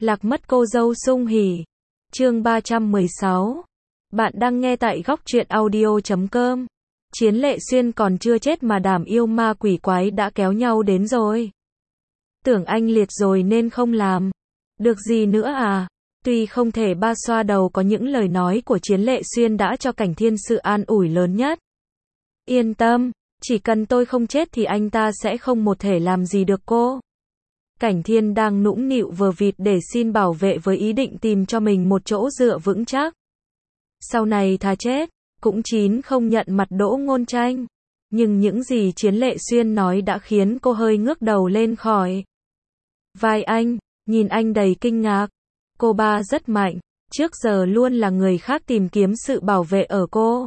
Lạc mất cô dâu Sung Hỉ. Chương 316. Bạn đang nghe tại góc truyện audio.com. Chiến Lệ Xuyên còn chưa chết mà đàm yêu ma quỷ quái đã kéo nhau đến rồi. Tưởng anh liệt rồi nên không làm. Được gì nữa à? Tuy không thể ba xoa đầu có những lời nói của Chiến Lệ Xuyên đã cho Cảnh Thiên sự an ủi lớn nhất. Yên tâm, chỉ cần tôi không chết thì anh ta sẽ không một thể làm gì được cô. Cảnh Thiên đang nũng nịu vờ vịt để xin bảo vệ với ý định tìm cho mình một chỗ dựa vững chắc. Sau này thà chết, cũng chín không nhận mặt Đỗ Ngôn Tranh. Nhưng những gì Chiến Lệ Xuyên nói đã khiến cô hơi ngước đầu lên khỏi vai anh, nhìn anh đầy kinh ngạc. Cô ba rất mạnh, trước giờ luôn là người khác tìm kiếm sự bảo vệ ở cô.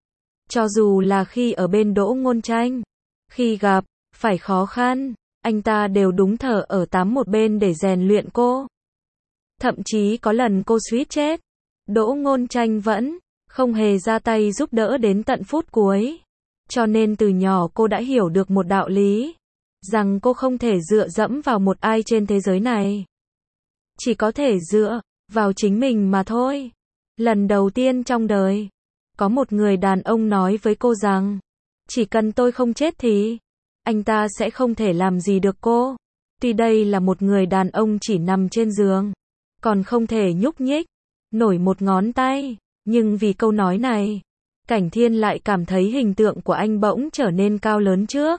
Cho dù là khi ở bên Đỗ Ngôn Tranh, khi gặp phải khó khăn, anh ta đều đúng thở ở tám một bên để rèn luyện cô. Thậm chí có lần cô suýt chết, Đỗ Ngôn Tranh vẫn không hề ra tay giúp đỡ đến tận phút cuối. Cho nên từ nhỏ cô đã hiểu được một đạo lý, rằng cô không thể dựa dẫm vào một ai trên thế giới này. Chỉ có thể dựa vào chính mình mà thôi. Lần đầu tiên trong đời, có một người đàn ông nói với cô rằng, chỉ cần tôi không chết thì anh ta sẽ không thể làm gì được cô. Tuy đây là một người đàn ông chỉ nằm trên giường, còn không thể nhúc nhích nổi một ngón tay, nhưng vì câu nói này, Cảnh Thiên lại cảm thấy hình tượng của anh bỗng trở nên cao lớn trước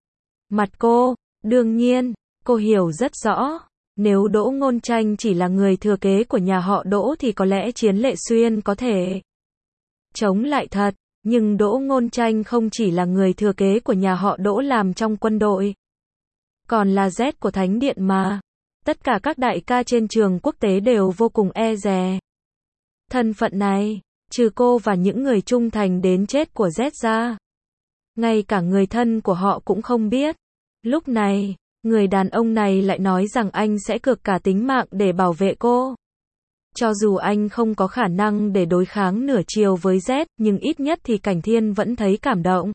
mặt cô. Đương nhiên, cô hiểu rất rõ, nếu Đỗ Ngôn Tranh chỉ là người thừa kế của nhà họ Đỗ thì có lẽ Chiến Lệ Xuyên có thể chống lại thật. Nhưng Đỗ Ngôn Tranh không chỉ là người thừa kế của nhà họ Đỗ làm trong quân đội, còn là Z của Thánh Điện mà. Tất cả các đại ca trên trường quốc tế đều vô cùng e dè thân phận này, trừ cô và những người trung thành đến chết của Z ra. Ngay cả người thân của họ cũng không biết. Lúc này, người đàn ông này lại nói rằng anh sẽ cược cả tính mạng để bảo vệ cô. Cho dù anh không có khả năng để đối kháng nửa chiều với Z, nhưng ít nhất thì Cảnh Thiên vẫn thấy cảm động.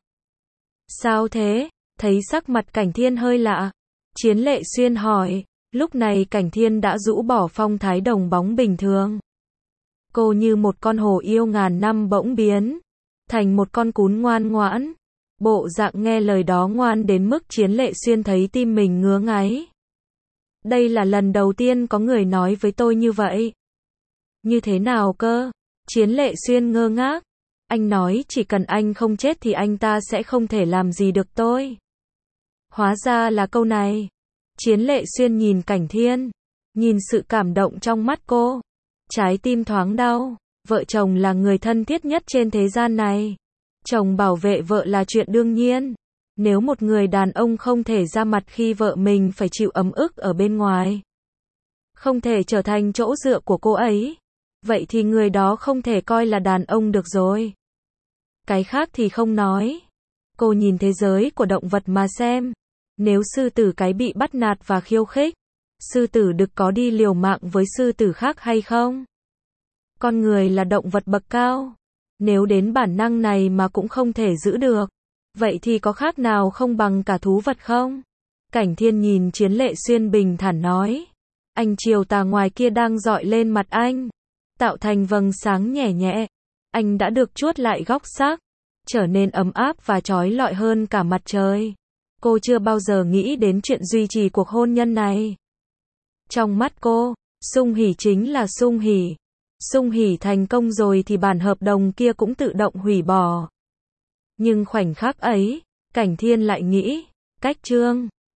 Sao thế? Thấy sắc mặt Cảnh Thiên hơi lạ, Chiến Lệ Xuyên hỏi. Lúc này Cảnh Thiên đã rũ bỏ phong thái đồng bóng bình thường. Cô như một con hổ yêu ngàn năm bỗng biến thành một con cún ngoan ngoãn. Bộ dạng nghe lời đó ngoan đến mức Chiến Lệ Xuyên thấy tim mình ngứa ngáy. Đây là lần đầu tiên có người nói với tôi như vậy. Như thế nào cơ? Chiến Lệ Xuyên ngơ ngác. Anh nói chỉ cần anh không chết thì anh ta sẽ không thể làm gì được tôi. Hóa ra là câu này. Chiến Lệ Xuyên nhìn Cảnh Thiên, nhìn sự cảm động trong mắt cô. Trái tim thoáng đau. Vợ chồng là người thân thiết nhất trên thế gian này. Chồng bảo vệ vợ là chuyện đương nhiên. Nếu một người đàn ông không thể ra mặt khi vợ mình phải chịu ấm ức ở bên ngoài, không thể trở thành chỗ dựa của cô ấy, vậy thì người đó không thể coi là đàn ông được rồi. Cái khác thì không nói. Cô nhìn thế giới của động vật mà xem. Nếu sư tử cái bị bắt nạt và khiêu khích, sư tử đực có đi liều mạng với sư tử khác hay không? Con người là động vật bậc cao. Nếu đến bản năng này mà cũng không thể giữ được, vậy thì có khác nào không bằng cả thú vật không? Cảnh Thiên nhìn Chiến Lệ Xuyên bình thản nói. Ánh chiều tà ngoài kia đang rọi lên mặt anh, tạo thành vầng sáng nhẹ nhẹ. Anh đã được chuốt lại góc sắc, trở nên ấm áp và chói lọi hơn cả mặt trời. Cô chưa bao giờ nghĩ đến chuyện duy trì cuộc hôn nhân này. Trong mắt cô, Sung Hỉ chính là Sung Hỉ. Sung Hỉ thành công rồi thì bản hợp đồng kia cũng tự động hủy bỏ. Nhưng khoảnh khắc ấy, Cảnh Thiên lại nghĩ, cách Trương